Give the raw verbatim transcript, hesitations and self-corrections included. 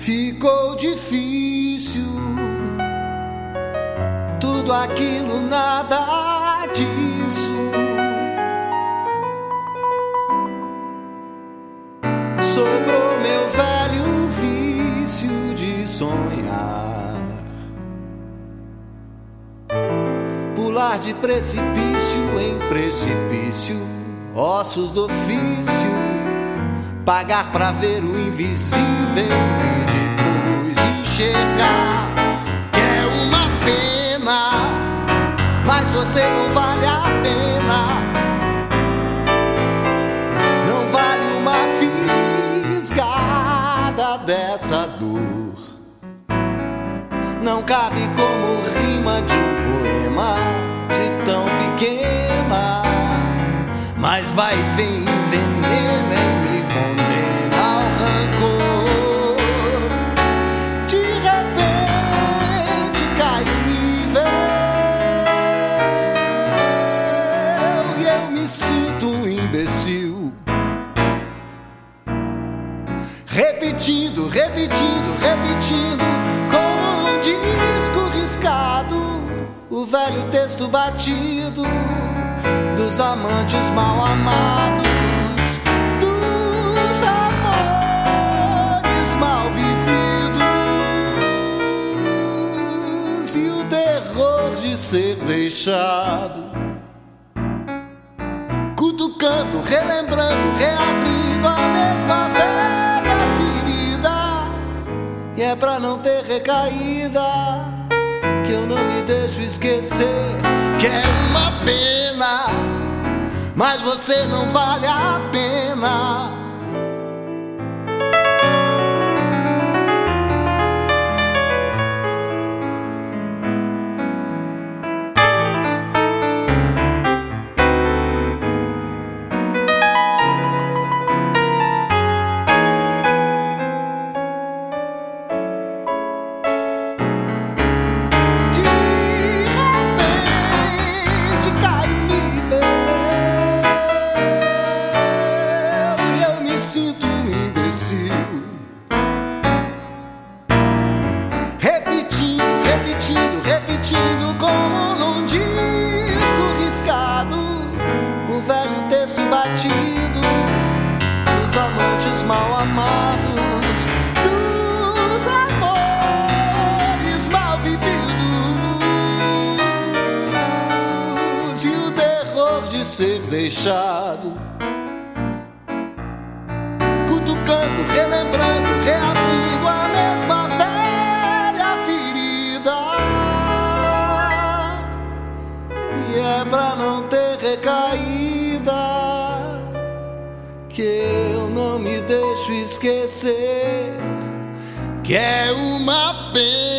ficou difícil. Tudo aquilo, nada disso. Sobrou meu velho vício de sonhar, pular de precipício em precipício, ossos do ofício, pagar pra ver o invisível e depois enxergar que é uma pena, mas você não vale a pena. Não vale uma fisgada dessa dor. Não cabe como rima de um poema de tão pequena, mas vai e vem, envenena e me condena ao rancor. De repente cai o nível e eu me sinto um imbecil, repetindo, repetindo, repetindo, como num disco riscado, o velho texto batido dos amantes mal amados, dos amores mal vividos e o terror de ser deixado, cutucando, relembrando, reabrindo a mesma velha ferida. E é pra não ter recaída que eu não me deixo esquecer que é uma pena, mas você não vale a pena. Sinto um imbecil, repetindo, repetindo, repetindo, como num disco riscado, o velho texto batido dos amantes mal amados, dos amores mal vividos e o terror de ser deixado, cutucando, relembrando, reabrindo a mesma velha ferida. E é pra não ter recaída que eu não me deixo esquecer que é uma pena.